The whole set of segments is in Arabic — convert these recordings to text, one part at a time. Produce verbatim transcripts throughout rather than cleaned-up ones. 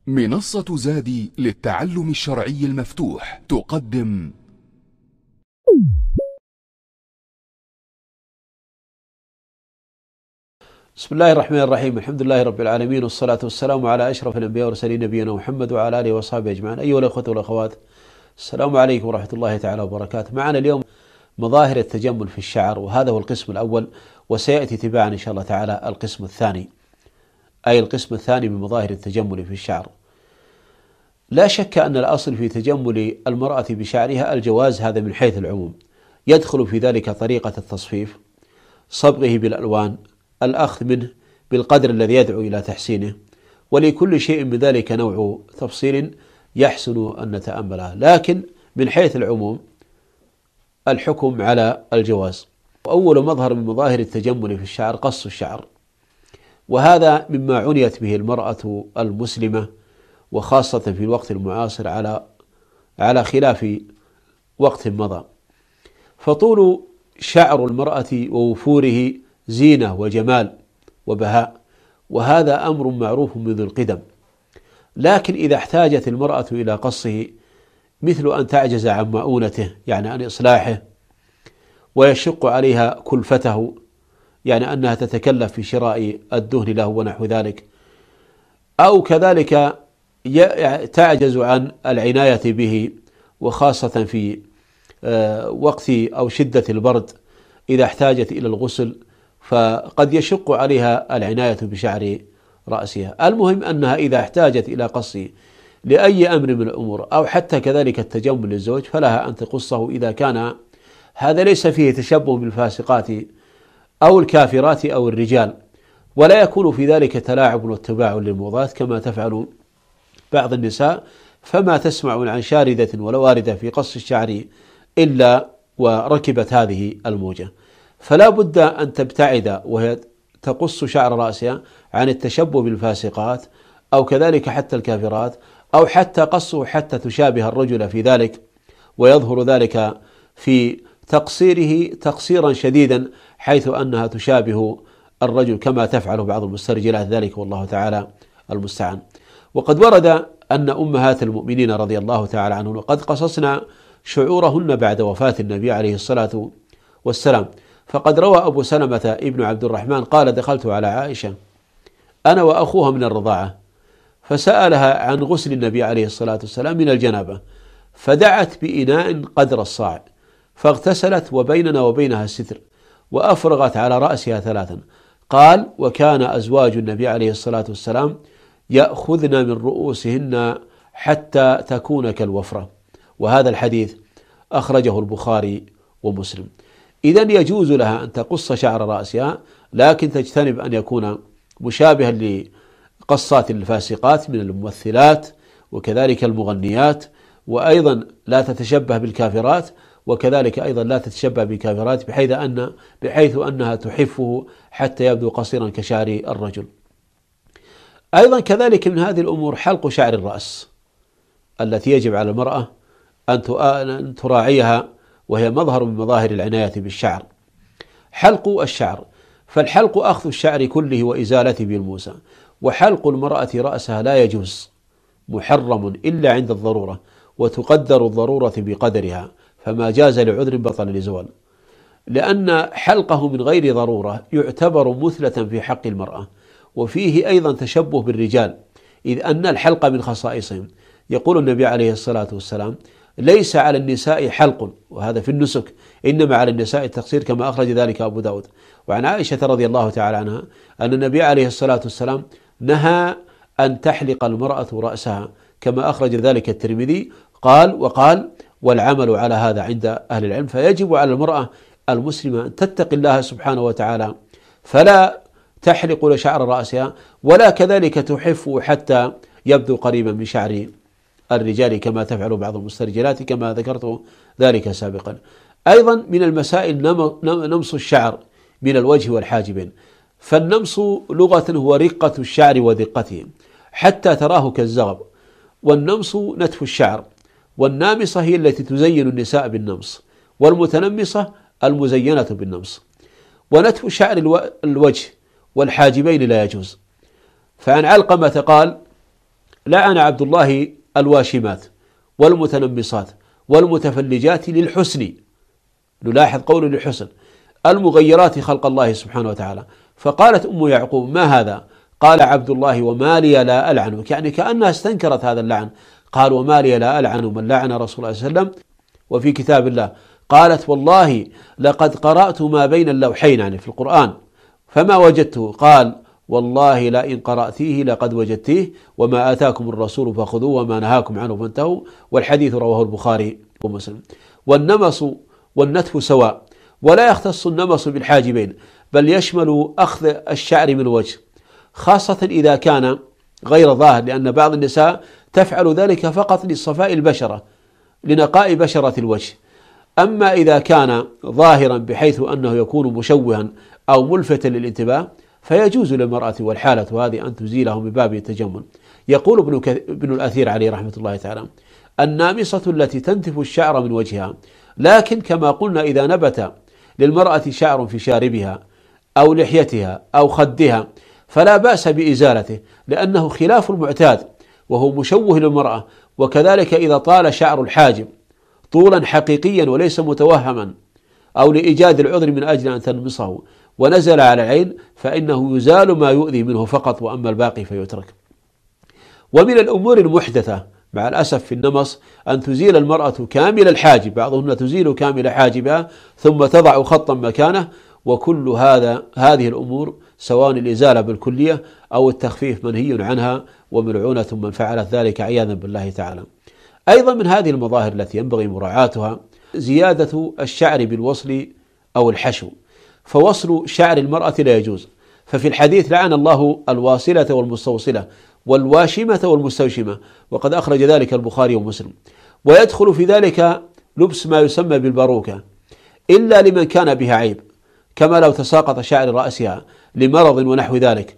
منصة زادي للتعلم الشرعي المفتوح تقدم بسم الله الرحمن الرحيم. الحمد لله رب العالمين، والصلاة والسلام على أشرف الأنبياء والمرسلين نبينا محمد وعلى آله وصحبه أجمعين. أيها الأخوة والأخوات، السلام عليكم ورحمة الله تعالى وبركاته. معنا اليوم مظاهر التجمل في الشعر، وهذا هو القسم الأول، وسيأتي تباعا إن شاء الله تعالى القسم الثاني، أي القسم الثاني من مظاهر التجمل في الشعر. لا شك أن الأصل في تجمل المرأة بشعرها الجواز، هذا من حيث العموم. يدخل في ذلك طريقة التصفيف، صبغه بالألوان، الأخذ منه بالقدر الذي يدعو إلى تحسينه، ولكل شيء من ذلك نوع تفصيل يحسن أن نتأملها، لكن من حيث العموم الحكم على الجواز. وأول مظهر من مظاهر التجمل في الشعر قص الشعر، وهذا مما عنيت به المرأة المسلمة، وخاصة في الوقت المعاصر على على خلاف وقت مضى. فطول شعر المرأة ووفوره زينة وجمال وبهاء، وهذا أمر معروف منذ القدم، لكن إذا احتاجت المرأة إلى قصه، مثل أن تعجز عن مؤونته يعني عن إصلاحه، ويشق عليها كلفته يعني أنها تتكلف في شراء الدهن له ونحو ذلك، أو كذلك تعجز عن العناية به، وخاصة في وقت أو شدة البرد إذا احتاجت إلى الغسل، فقد يشق عليها العناية بشعر رأسها. المهم أنها إذا احتاجت إلى قصه لأي أمر من الأمور، أو حتى كذلك التجمل للزوج، فلها أن تقصه إذا كان هذا ليس فيه تشبه بالفاسقات أو الكافرات أو الرجال، ولا يكون في ذلك تلاعب واتباع للموضات كما تفعل بعض النساء، فما تسمع عن شاردة ولا واردة في قص الشعر إلا وركبت هذه الموجة. فلا بد أن تبتعد وهي تقص شعر رأسها عن التشبه بالفاسقات أو كذلك حتى الكافرات، أو حتى قصه حتى تشابه الرجل في ذلك، ويظهر ذلك في تقصيره تقصيرا شديدا، حيث أنها تشابه الرجل كما تفعل بعض المسترجلات ذلك، والله تعالى المستعان. وقد ورد أن أمهات المؤمنين رضي الله تعالى عنهن قد قصصنا شعورهن بعد وفاة النبي عليه الصلاة والسلام. فقد روى أبو سلمة ابن عبد الرحمن قال: دخلت على عائشة أنا وأخوها من الرضاعة، فسألها عن غسل النبي عليه الصلاة والسلام من الجنابة، فدعت بإناء قدر الصاع، فاغتسلت وبيننا وبينها الستر، وأفرغت على رأسها ثلاثا. قال: وكان أزواج النبي عليه الصلاة والسلام يأخذن من رؤوسهن حتى تكون كالوفرة. وهذا الحديث أخرجه البخاري ومسلم. إذن يجوز لها أن تقص شعر رأسها، لكن تجتنب أن يكون مشابها لقصات الفاسقات من الممثلات وكذلك المغنيات، وأيضا لا تتشبه بالكافرات، وكذلك أيضا لا تتشبه بالكافرات بحيث أن بحيث أنها تحفه حتى يبدو قصيرا كشعر الرجل. أيضا كذلك من هذه الأمور حلق شعر الرأس، التي يجب على المرأة أن تراعيها، وهي مظهر من مظاهر العناية بالشعر. حلق الشعر، فالحلق أخذ الشعر كله وإزالته بالموسى، وحلق المرأة رأسها لا يجوز، محرم إلا عند الضرورة، وتقدر الضرورة بقدرها، فما جاز لعذر بطل لزوال، لأن حلقه من غير ضرورة يعتبر مثلة في حق المرأة، وفيه أيضا تشبه بالرجال، إذ أن الحلق من خصائصهم. يقول النبي عليه الصلاة والسلام: ليس على النساء حلق، وهذا في النسك، إنما على النساء التقصير، كما أخرج ذلك أبو داود. وعن عائشة رضي الله تعالى عنها أن النبي عليه الصلاة والسلام نهى أن تحلق المرأة رأسها، كما أخرج ذلك الترمذي. قال وقال والعمل على هذا عند أهل العلم. فيجب على المرأة المسلمة أن تتقي الله سبحانه وتعالى، فلا تحلق شعر رأسها، ولا كذلك تحفه حتى يبدو قريبا من شعر الرجال كما تفعل بعض المسترجلات، كما ذكرت ذلك سابقا. أيضا من المسائل نمص الشعر من الوجه والحاجبين. فالنمص لغة هو رقة الشعر ودقته حتى تراه كالزغب، والنمص نتف الشعر، والنامصة هي التي تزين النساء بالنمص، والمتنمصة المزينة بالنمص. ونتف شعر الوجه والحاجبين لا يجوز. فعن علقمة قال: لعن عبد الله الواشمات والمتنمصات والمتفلجات للحسن، نلاحظ قوله للحسن، المغيرات خلق الله سبحانه وتعالى. فقالت أم يعقوب: ما هذا؟ قال عبد الله: وما لي لا ألعنك، يعني كأنها استنكرت هذا اللعن. قال: وما لي لا ألعن من لعن رسول الله صلى الله عليه وسلم وفي كتاب الله. قالت: والله لقد قرأت ما بين اللوحين، يعني في القرآن، فما وجدته. قال: والله لئن قرأتيه لقد وجدتيه، وما آتاكم الرسول فخذوه وما نهاكم عنه فانتهوا. والحديث رواه البخاري ومسلم. والنمص والنتف سواء، ولا يختص النمص بالحاجبين، بل يشمل أخذ الشعر من الوجه، خاصة إذا كان غير ظاهر، لأن بعض النساء تفعل ذلك فقط لصفاء البشرة، لنقاء بشرة الوجه. أما إذا كان ظاهرا بحيث أنه يكون مشوها أو ملفتا للانتباه فيجوز للمرأة والحالة هذه أن تزيله من باب التجمل. يقول ابن, ابن الأثير عليه رحمة الله تعالى: النامصة التي تنتف الشعر من وجهها، لكن كما قلنا إذا نبت للمرأة شعر في شاربها أو لحيتها أو خدها فلا بأس بإزالته، لأنه خلاف المعتاد وهو مشوه للمرأة. وكذلك إذا طال شعر الحاجب طولا حقيقيا وليس متوهما أو لإيجاد العذر من أجل أن تنمصه ونزل على العين فإنه يزال ما يؤذي منه فقط، وأما الباقي فيترك. ومن الأمور المحدثة مع الأسف في النمص أن تزيل المرأة كامل الحاجب، بعضهن تزيل كامل حاجبها ثم تضع خطا مكانه، وكل هذا هذه الأمور سواء الإزالة بالكلية أو التخفيف منهي عنها، وملعونة من فعلت ذلك عياذا بالله تعالى. أيضا من هذه المظاهر التي ينبغي مراعاتها زيادة الشعر بالوصل أو الحشو، فوصل شعر المرأة لا يجوز. ففي الحديث: لعن الله الواصلة والمستوصلة والواشمة والمستوشمة، وقد أخرج ذلك البخاري ومسلم. ويدخل في ذلك لبس ما يسمى بالباروكة إلا لمن كان بها عيب، كما لو تساقط شعر رأسها لمرض ونحو ذلك،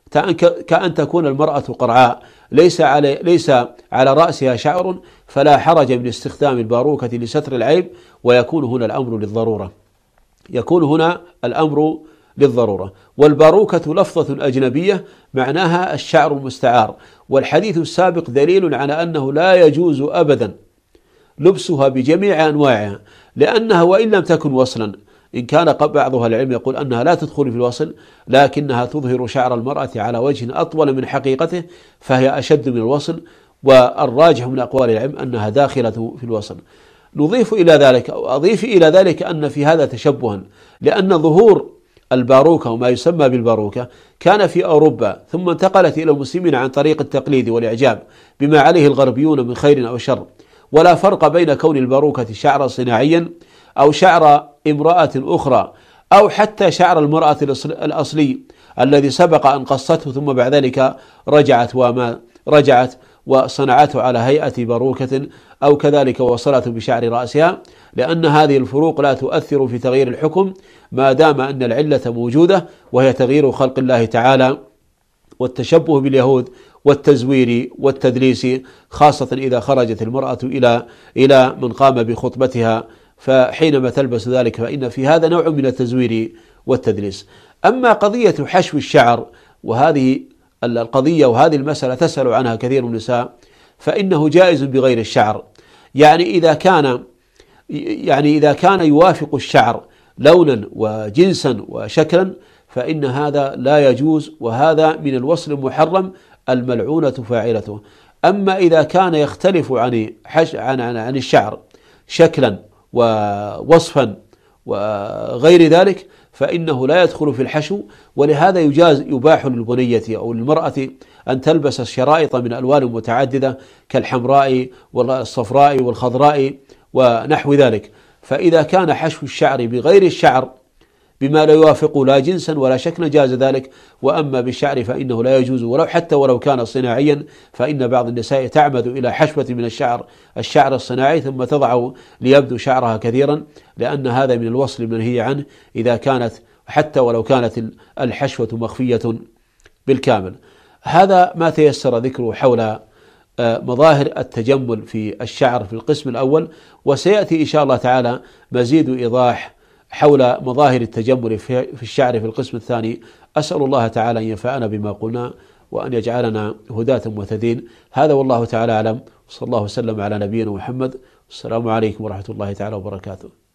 كأن تكون المرأة قرعاء ليس على ليس على رأسها شعر، فلا حرج من استخدام الباروكة لستر العيب، ويكون هنا الأمر للضرورة يكون هنا الأمر للضرورة. والباروكة لفظة أجنبية معناها الشعر المستعار، والحديث السابق دليل على أنه لا يجوز أبدا لبسها بجميع أنواعها، لأنها وإن لم تكن وصلا، إن كان بعضها العلم يقول أنها لا تدخل في الوصل، لكنها تظهر شعر المرأة على وجه أطول من حقيقته، فهي أشد من الوصل، والراجح من أقوال العلم أنها داخلة في الوصل. نضيف إلى ذلك أو أضيف إلى ذلك أن في هذا تشبها، لأن ظهور الباروكة وما يسمى بالباروكة كان في أوروبا، ثم انتقلت إلى المسلمين عن طريق التقليد والإعجاب بما عليه الغربيون من خير أو شر. ولا فرق بين كون الباروكة شعرا صناعيا أو شعر امرأة أخرى أو حتى شعر المرأة الأصلي الذي سبق أن قصته ثم بعد ذلك رجعت وما رجعت وصنعته على هيئة باروكة، أو كذلك وصلته بشعر رأسها، لأن هذه الفروق لا تؤثر في تغيير الحكم ما دام أن العلة موجودة، وهي تغيير خلق الله تعالى والتشبه باليهود والتزوير والتدليس، خاصة إذا خرجت المرأة إلى إلى من قام بخطبتها، فحينما تلبس ذلك فإن في هذا نوع من التزوير والتدليس. أما قضية حشو الشعر، وهذه القضية وهذه المسألة تسأل عنها كثير من النساء، فإنه جائز بغير الشعر، يعني إذا كان يعني إذا كان يوافق الشعر لونا وجنسا وشكلا فإن هذا لا يجوز، وهذا من الوصل المحرم الملعونة فاعلته. أما إذا كان يختلف عن عن عن الشعر شكلا ووصفا وغير ذلك فإنه لا يدخل في الحشو، ولهذا يجاز يباح للبنية أو للمرأة أن تلبس الشرائط من ألوان متعددة كالحمراء والصفراء والخضراء ونحو ذلك. فإذا كان حشو الشعر بغير الشعر بما لا يوافق لا جنسا ولا شكلا جاز ذلك، وأما بالشعر فإنه لا يجوز ولو حتى ولو كان صناعيا، فإن بعض النساء تعمد إلى حشوة من الشعر الشعر الصناعي ثم تضع ليبدو شعرها كثيرا، لأن هذا من الوصل المنهي عنه إذا كانت حتى ولو كانت الحشوة مخفية بالكامل. هذا ما تيسر ذكره حول مظاهر التجمل في الشعر في القسم الأول، وسيأتي إن شاء الله تعالى مزيد إيضاح حول مظاهر التجمل في الشعر في القسم الثاني. أسأل الله تعالى أن ينفعنا بما قلنا، وأن يجعلنا هداة مهتدين. هذا والله تعالى أعلم، صلى الله وسلم على نبينا محمد. السلام عليكم ورحمة الله تعالى وبركاته.